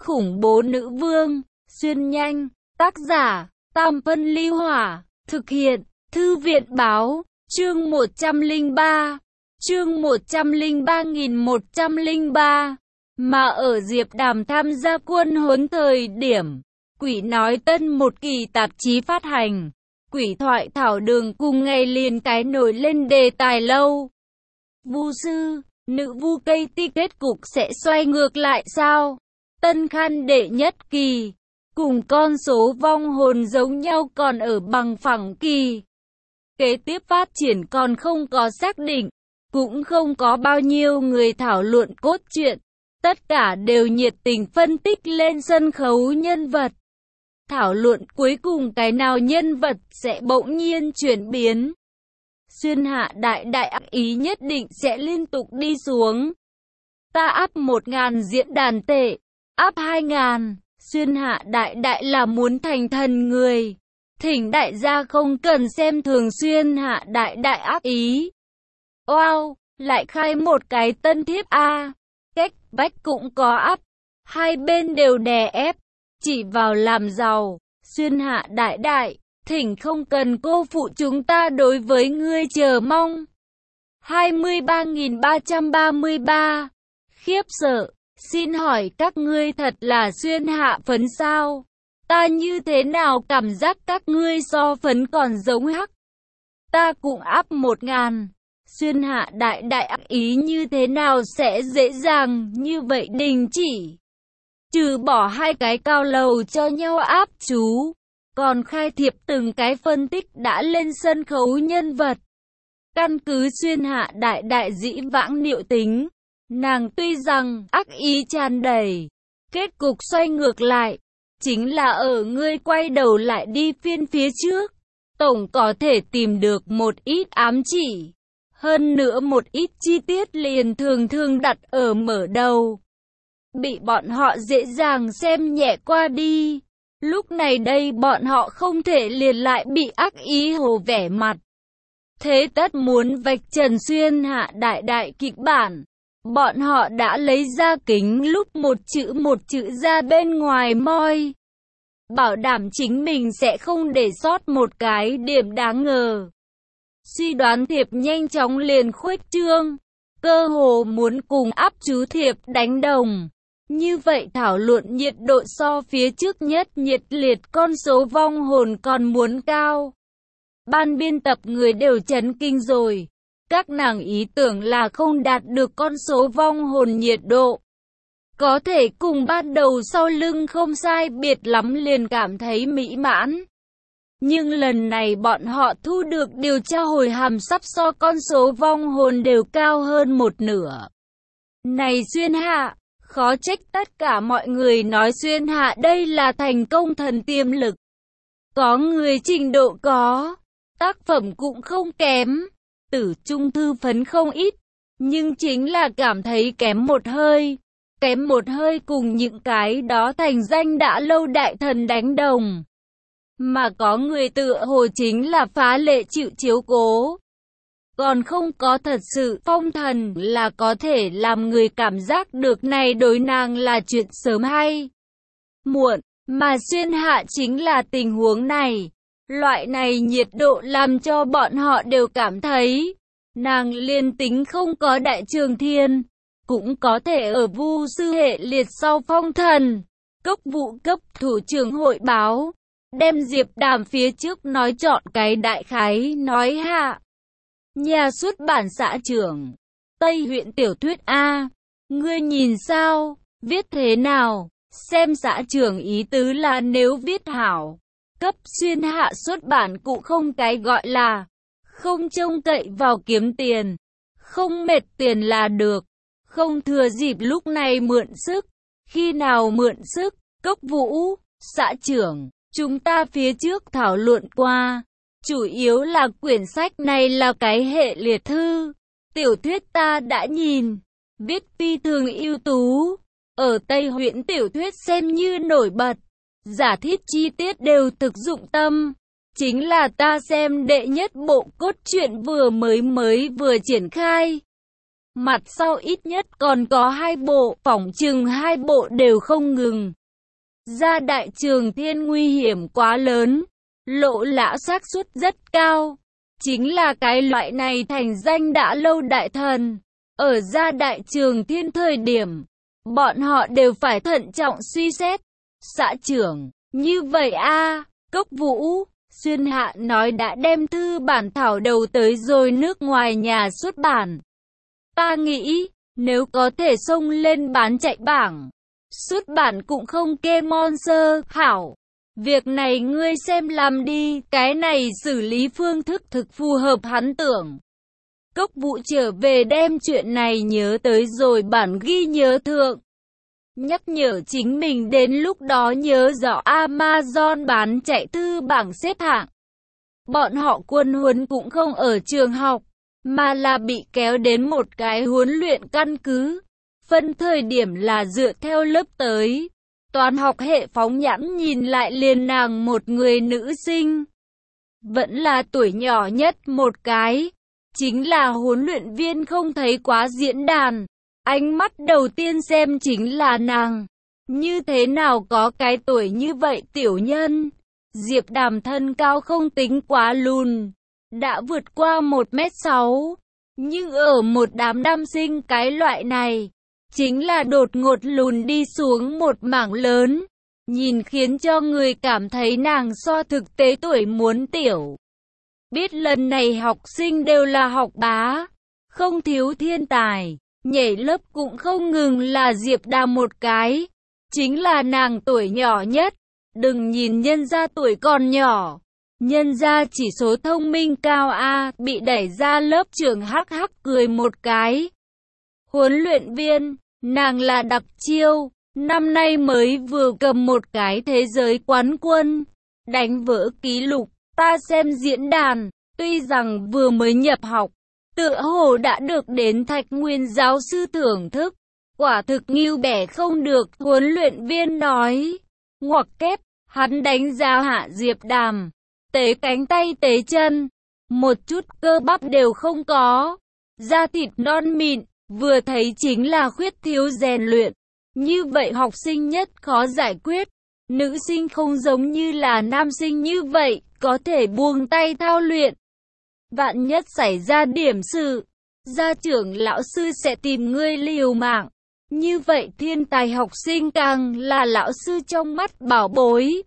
khủng bố nữ vương, xuyên nhanh, tác giả, Tam Phân Ly Hỏa, thực hiện, Thư viện Báo, chương 103, chương 103.103, mà ở Diệp Đàm tham gia quân huấn thời điểm, Quỷ Nói Tân một kỳ tạp chí phát hành, Quỷ Thoại Thảo Đường cùng ngày liền cái nổi lên đề tài lâu. Vu sư, nữ vu cây ti kết cục sẽ xoay ngược lại sao? Tân Khăn đệ nhất kỳ, cùng con số vong hồn giống nhau còn ở bằng phẳng kỳ. Kế tiếp phát triển còn không có xác định, cũng không có bao nhiêu người thảo luận cốt truyện, tất cả đều nhiệt tình phân tích lên sân khấu nhân vật. Thảo luận cuối cùng cái nào nhân vật sẽ bỗng nhiên chuyển biến. Xuyên Hạ đại đại ác ý nhất định sẽ liên tục đi xuống. Ta áp 1.000 diễn đàn tệ, áp 2.000, Xuyên Hạ đại đại là muốn thành thần người. Thỉnh đại gia không cần xem thường Xuyên Hạ đại đại ác ý. Wow, lại khai một cái tân thiếp a. Cách vách cũng có áp, hai bên đều đè ép, chỉ vào làm giàu. Xuyên Hạ đại đại, thỉnh không cần cô phụ chúng ta đối với ngươi chờ mong. 23.333, khiếp sợ, xin hỏi các ngươi thật là Xuyên Hạ phấn sao? Ta như thế nào cảm giác các ngươi so phấn còn giống hắc? Ta cũng áp 1.000. Xuyên Hạ đại đại ác ý như thế nào sẽ dễ dàng như vậy đình chỉ? Trừ bỏ hai cái cao lầu cho nhau áp chú, còn khai thiệp từng cái phân tích đã lên sân khấu nhân vật. Căn cứ Xuyên Hạ đại đại dĩ vãng liệu tính, nàng tuy rằng ác ý tràn đầy, kết cục xoay ngược lại, chính là ở ngươi quay đầu lại đi phiên phía trước, tổng có thể tìm được một ít ám chỉ. Hơn nữa một ít chi tiết liền thường thường đặt ở mở đầu, bị bọn họ dễ dàng xem nhẹ qua đi. Lúc này đây bọn họ không thể liền lại bị ác ý hồ vẻ mặt. Thế tất muốn vạch trần Xuyên Hạ đại đại kịch bản. Bọn họ đã lấy ra kính lúc một chữ ra bên ngoài moi. Bảo đảm chính mình sẽ không để sót một cái điểm đáng ngờ. Suy đoán thiệp nhanh chóng liền khuếch trương, cơ hồ muốn cùng áp chú thiệp đánh đồng. Như vậy thảo luận nhiệt độ so phía trước nhất nhiệt liệt, con số vong hồn còn muốn cao. Ban biên tập người đều chấn kinh rồi. Các nàng ý tưởng là không đạt được con số vong hồn nhiệt độ. Có thể cùng ban đầu sau lưng không sai biệt lắm liền cảm thấy mỹ mãn. Nhưng lần này bọn họ thu được điều tra hồi hàm sắp so con số vong hồn đều cao hơn một nửa. Này Xuyên Hạ, khó trách tất cả mọi người nói Xuyên Hạ đây là thành công thần tiềm lực. Có người trình độ có, tác phẩm cũng không kém, tử trung thư phấn không ít, nhưng chính là cảm thấy kém một hơi cùng những cái đó thành danh đã lâu đại thần đánh đồng. Mà có người tựa hồ chính là phá lệ chịu chiếu cố. Còn không có thật sự phong thần là có thể làm người cảm giác được này đối nàng là chuyện sớm hay muộn. Mà Xuyên Hạ chính là tình huống này. Loại này nhiệt độ làm cho bọn họ đều cảm thấy nàng liên tính không có đại trường thiên, cũng có thể ở vu sư hệ liệt sau phong thần. Cốc vụ cấp thủ trưởng hội báo, đem Diệp Đàm phía trước nói chọn cái đại khái nói hạ. Nhà xuất bản xã trưởng, Tây huyện tiểu thuyết A, ngươi nhìn sao, viết thế nào? Xem xã trưởng ý tứ là nếu viết hảo, cấp Xuyên Hạ xuất bản cũng không cái gọi là không trông cậy vào kiếm tiền, không mệt tiền là được, không thừa dịp lúc này mượn sức. Khi nào mượn sức? Cốc Vũ, xã trưởng, chúng ta phía trước thảo luận qua, chủ yếu là quyển sách này là cái hệ liệt thư, tiểu thuyết ta đã nhìn, viết phi thường ưu tú, ở Tây huyện tiểu thuyết xem như nổi bật, giả thiết chi tiết đều thực dụng tâm. Chính là ta xem đệ nhất bộ cốt truyện vừa triển khai. Mặt sau ít nhất còn có 2 bộ, phỏng chừng 2 bộ đều không ngừng. Ra đại trường thiên nguy hiểm quá lớn, lộ lã xác suất rất cao. Chính là cái loại này thành danh đã lâu đại thần. Ở ra đại trường thiên thời điểm, bọn họ đều phải thận trọng suy xét. Xã trưởng, như vậy a, Cốc Vũ, Xuyên Hạ nói đã đem thư bản thảo đầu tới rồi nước ngoài nhà xuất bản. Ta nghĩ, nếu có thể xông lên bán chạy bảng, xuất bản cũng không kê monster, hảo. Việc này ngươi xem làm đi, cái này xử lý phương thức thực phù hợp hắn tưởng. Cốc Vũ trở về đem chuyện này nhớ tới rồi bản ghi nhớ thượng. Nhắc nhở chính mình đến lúc đó nhớ rõ Amazon bán chạy thư bảng xếp hạng. Bọn họ quân huấn cũng không ở trường học, mà là bị kéo đến một cái huấn luyện căn cứ. Phân thời điểm là dựa theo lớp tới. Toán học hệ phóng nhãn nhìn lại liền nàng một người nữ sinh. Vẫn là tuổi nhỏ nhất một cái. Chính là huấn luyện viên không thấy quá diễn đàn. Ánh mắt đầu tiên xem chính là nàng. Như thế nào có cái tuổi như vậy tiểu nhân. Diệp Đàm thân cao không tính quá lùn. Đã vượt qua 1m6. Nhưng ở một đám nam sinh cái loại này, chính là đột ngột lùn đi xuống một mảng lớn. Nhìn khiến cho người cảm thấy nàng so thực tế tuổi muốn tiểu. Biết lần này học sinh đều là học bá, không thiếu thiên tài. Nhảy lớp cũng không ngừng là Diệp Đàm một cái. Chính là nàng tuổi nhỏ nhất. Đừng nhìn nhân gia tuổi còn nhỏ. Nhân gia chỉ số thông minh cao A, bị đẩy ra lớp trưởng hắc hắc cười một cái. Huấn luyện viên, nàng là đặc chiêu. Năm nay mới vừa cầm một cái thế giới quán quân. Đánh vỡ kỷ lục, ta xem diễn đàn. Tuy rằng vừa mới nhập học, tựa hồ đã được đến Thạch Nguyên giáo sư thưởng thức. Quả thực nghiêu bẻ không được, huấn luyện viên nói. Ngoặc kép, hắn đánh giá hạ Diệp Đàm. Tế cánh tay tế chân, một chút cơ bắp đều không có. Da thịt non mịn, vừa thấy chính là khuyết thiếu rèn luyện. Như vậy học sinh nhất khó giải quyết. Nữ sinh không giống như là nam sinh như vậy, có thể buông tay thao luyện. Vạn nhất xảy ra điểm sự, gia trưởng lão sư sẽ tìm ngươi liều mạng. Như vậy thiên tài học sinh càng là lão sư trong mắt bảo bối.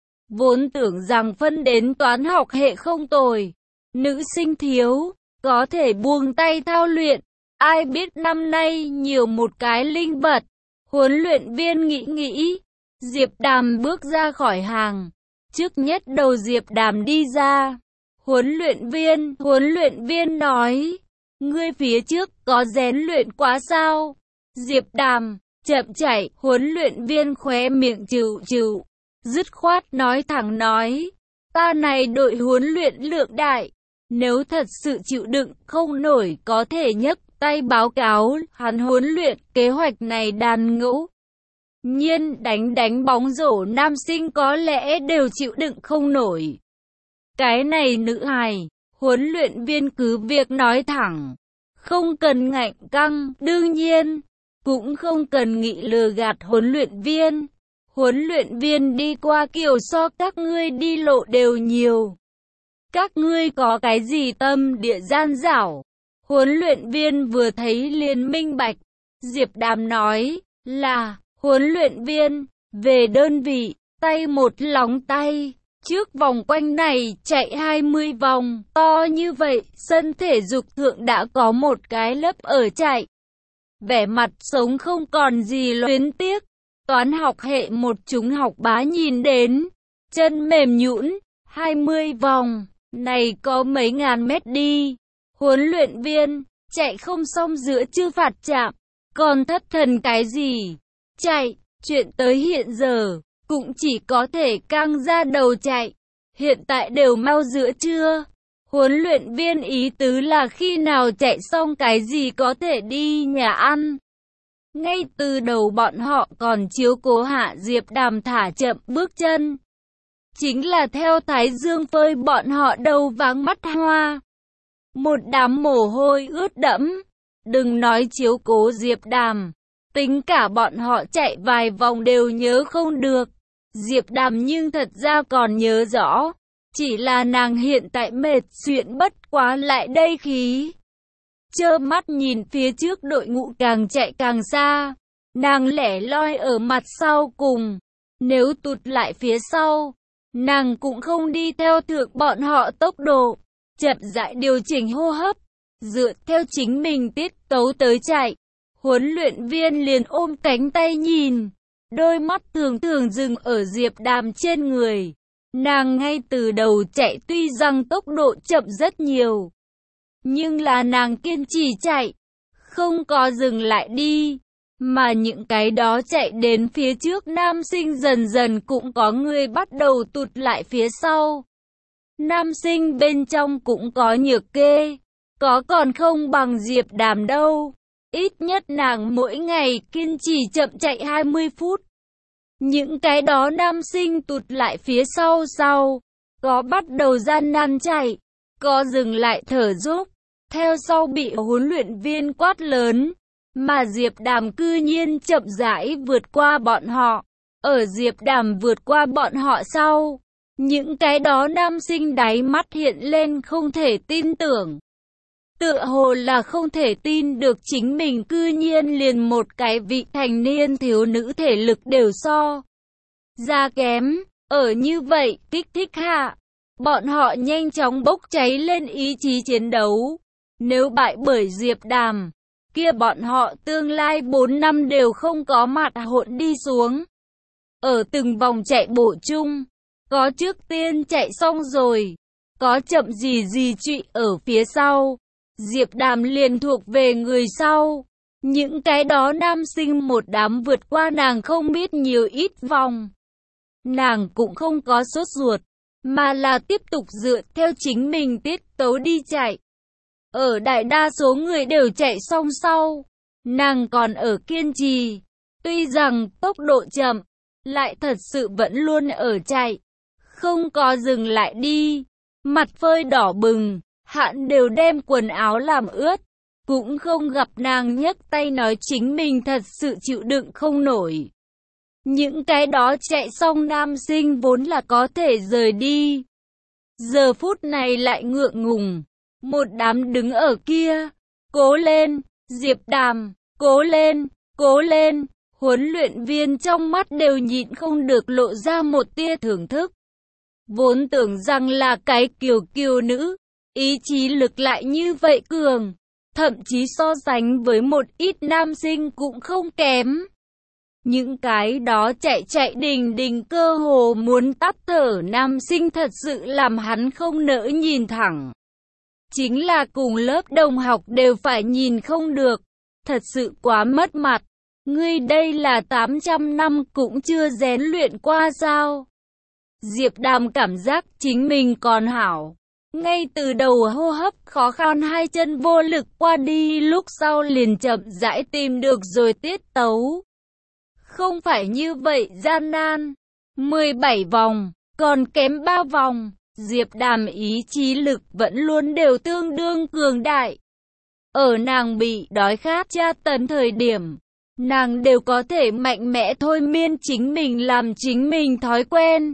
Vốn tưởng rằng phân đến toán học hệ không tồi, nữ sinh thiếu, có thể buông tay thao luyện. Ai biết năm nay nhiều một cái linh vật. Huấn luyện viên nghĩ. Diệp Đàm bước ra khỏi hàng. Trước nhất đầu Diệp Đàm đi ra. Huấn luyện viên nói. Ngươi phía trước có rèn luyện quá sao? Diệp Đàm, chậm chạy. Huấn luyện viên khóe miệng chịu. Dứt khoát nói thẳng nói. Ta này đội huấn luyện lượng đại. Nếu thật sự chịu đựng không nổi có thể nhấc tay báo cáo. Hắn huấn luyện kế hoạch này đàn ngũ. Nhiên đánh bóng rổ nam sinh có lẽ đều chịu đựng không nổi. Cái này nữ hài, huấn luyện viên cứ việc nói thẳng. Không cần ngạnh căng, đương nhiên. Cũng không cần nghị lừa gạt huấn luyện viên. Huấn luyện viên đi qua kiểu so các ngươi đi lộ đều nhiều. Các ngươi có cái gì tâm địa gian dảo? Huấn luyện viên vừa thấy liền minh bạch. Diệp Đàm nói là huấn luyện viên về đơn vị, tay một lòng tay. Trước vòng quanh này chạy 20 vòng, to như vậy, sân thể dục thượng đã có một cái lớp ở chạy. Vẻ mặt sống không còn gì luyến tiếc. Toán học hệ một chúng học bá nhìn đến, chân mềm nhũn, 20 vòng, này có mấy ngàn mét đi. Huấn luyện viên, chạy không xong giữa chưa phạt chạm, còn thất thần cái gì? Chạy, chuyện tới hiện giờ, cũng chỉ có thể căng ra đầu chạy. Hiện tại đều mau giữa trưa. Huấn luyện viên ý tứ là khi nào chạy xong cái gì có thể đi nhà ăn. Ngay từ đầu bọn họ còn chiếu cố hạ Diệp Đàm thả chậm bước chân. Chính là theo thái dương phơi bọn họ đầu váng mắt hoa. Một đám mồ hôi ướt đẫm. Đừng nói chiếu cố Diệp Đàm, tính cả bọn họ chạy vài vòng đều nhớ không được. Diệp Đàm nhưng thật ra còn nhớ rõ, chỉ là nàng hiện tại mệt xuyễn bất quá lại đây khí. Trơ mắt nhìn phía trước đội ngũ càng chạy càng xa, nàng lẻ loi ở mặt sau cùng. Nếu tụt lại phía sau, nàng cũng không đi theo thượng bọn họ tốc độ, chậm rãi điều chỉnh hô hấp, dựa theo chính mình tiết tấu tới chạy. Huấn luyện viên liền ôm cánh tay nhìn, đôi mắt thường thường dừng ở Diệp Đàm trên người. Nàng ngay từ đầu chạy tuy rằng tốc độ chậm rất nhiều, nhưng là nàng kiên trì chạy, không có dừng lại đi. Mà những cái đó chạy đến phía trước nam sinh dần dần cũng có người bắt đầu tụt lại phía sau. Nam sinh bên trong cũng có nhược kê, có còn không bằng Diệp Đàm đâu. Ít nhất nàng mỗi ngày kiên trì chậm chạy 20 phút. Những cái đó nam sinh tụt lại phía sau, có bắt đầu gian nan chạy, có dừng lại thở dốc, theo sau bị huấn luyện viên quát lớn. Mà Diệp Đàm cư nhiên chậm rãi vượt qua bọn họ. Ở Diệp Đàm vượt qua bọn họ sau, những cái đó nam sinh đáy mắt hiện lên không thể tin tưởng. Tựa hồ là không thể tin được chính mình cư nhiên liền một cái vị thành niên thiếu nữ thể lực đều so ra kém. Ở như vậy kích thích hạ, bọn họ nhanh chóng bốc cháy lên ý chí chiến đấu. Nếu bại bởi Diệp Đàm, kia bọn họ tương lai 4 năm đều không có mặt hỗn đi xuống. Ở từng vòng chạy bộ chung, có trước tiên chạy xong rồi, có chậm gì trụy ở phía sau. Diệp Đàm liền thuộc về người sau. Những cái đó nam sinh một đám vượt qua nàng không biết nhiều ít vòng. Nàng cũng không có sốt ruột, mà là tiếp tục dựa theo chính mình tiết tấu đi chạy. Ở đại đa số người đều chạy xong sau, nàng còn ở kiên trì. Tuy rằng tốc độ chậm, lại thật sự vẫn luôn ở chạy, không có dừng lại đi. Mặt phơi đỏ bừng, hạn đều đem quần áo làm ướt. Cũng không gặp nàng nhấc tay nói chính mình thật sự chịu đựng không nổi. Những cái đó chạy xong nam sinh vốn là có thể rời đi, giờ phút này lại ngượng ngùng. Một đám đứng ở kia, cố lên, Diệp Đàm, cố lên, cố lên. Huấn luyện viên trong mắt đều nhịn không được lộ ra một tia thưởng thức. Vốn tưởng rằng là cái kiều kiều nữ, ý chí lực lại như vậy cường, thậm chí so sánh với một ít nam sinh cũng không kém. Những cái đó chạy đình cơ hồ muốn tắt thở nam sinh thật sự làm hắn không nỡ nhìn thẳng. Chính là cùng lớp đồng học đều phải nhìn không được, thật sự quá mất mặt. Ngươi đây là 800 năm cũng chưa rèn luyện qua sao? Diệp Đàm cảm giác chính mình còn hảo. Ngay từ đầu hô hấp khó khăn, hai chân vô lực qua đi, lúc sau liền chậm rãi tìm được rồi tiết tấu. Không phải như vậy gian nan. 17 vòng, còn kém 3 vòng. Diệp Đàm ý chí lực vẫn luôn đều tương đương cường đại. Ở nàng bị đói khát tra tấn thời điểm, nàng đều có thể mạnh mẽ thôi miên chính mình làm chính mình thói quen.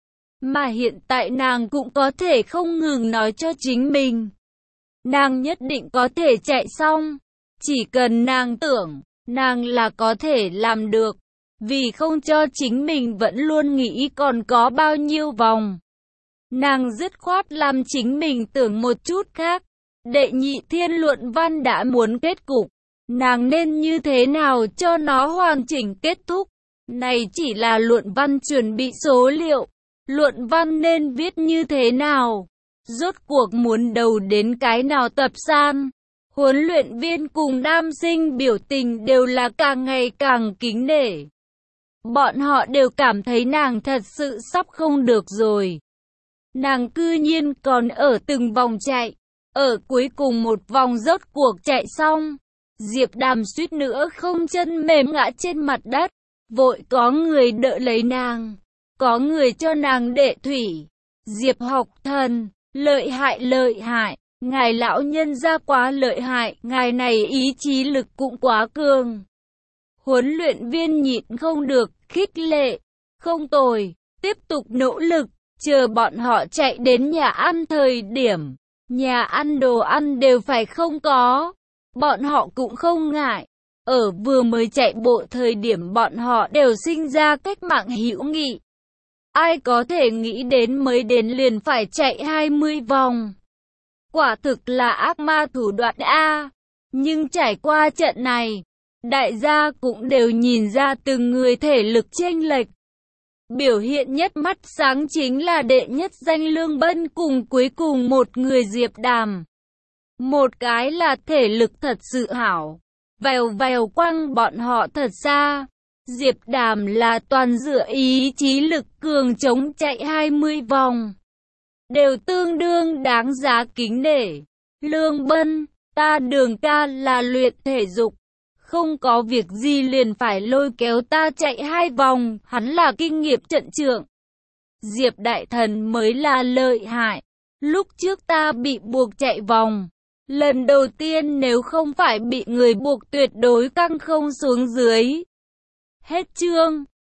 Mà hiện tại nàng cũng có thể không ngừng nói cho chính mình, nàng nhất định có thể chạy xong. Chỉ cần nàng tưởng, nàng là có thể làm được. Vì không cho chính mình vẫn luôn nghĩ còn có bao nhiêu vòng, nàng dứt khoát làm chính mình tưởng một chút khác. Đệ nhị thiên luận văn đã muốn kết cục, nàng nên như thế nào cho nó hoàn chỉnh kết thúc? Này chỉ là luận văn chuẩn bị số liệu, luận văn nên viết như thế nào? Rốt cuộc muốn đầu đến cái nào tập san? Huấn luyện viên cùng nam sinh biểu tình đều là càng ngày càng kính nể. Bọn họ đều cảm thấy nàng thật sự sắp không được rồi. Nàng cư nhiên còn ở từng vòng chạy. Ở cuối cùng một vòng rốt cuộc chạy xong, Diệp Đàm suýt nữa không chân mềm ngã trên mặt đất. Vội có người đỡ lấy nàng, có người cho nàng đệ thủy. Diệp học thần, lợi hại lợi hại. Ngài lão nhân gia quá lợi hại, ngài này ý chí lực cũng quá cường. Huấn luyện viên nhịn không được, khích lệ. Không tồi, tiếp tục nỗ lực, chờ bọn họ chạy đến nhà ăn thời điểm. Nhà ăn đồ ăn đều phải không có. Bọn họ cũng không ngại. Ở vừa mới chạy bộ thời điểm bọn họ đều sinh ra cách mạng hữu nghị. Ai có thể nghĩ đến mới đến liền phải chạy 20 vòng. Quả thực là ác ma thủ đoạn A. Nhưng trải qua trận này, đại gia cũng đều nhìn ra từng người thể lực chênh lệch. Biểu hiện nhất mắt sáng chính là đệ nhất danh Lương Bân cùng cuối cùng một người Diệp Đàm. Một cái là thể lực thật sự hảo, vèo vèo quăng bọn họ thật xa. Diệp Đàm là toàn dựa ý chí lực cường chống chạy 20 vòng. Đều tương đương đáng giá kính nể. Lương Bân, ta Đường ca là luyện thể dục. Không có việc gì liền phải lôi kéo ta chạy 2 vòng, hắn là kinh nghiệm trận trượng. Diệp Đại Thần mới là lợi hại. Lúc trước ta bị buộc chạy vòng. Lần đầu tiên nếu không phải bị người buộc tuyệt đối căng không xuống dưới. Hết chương.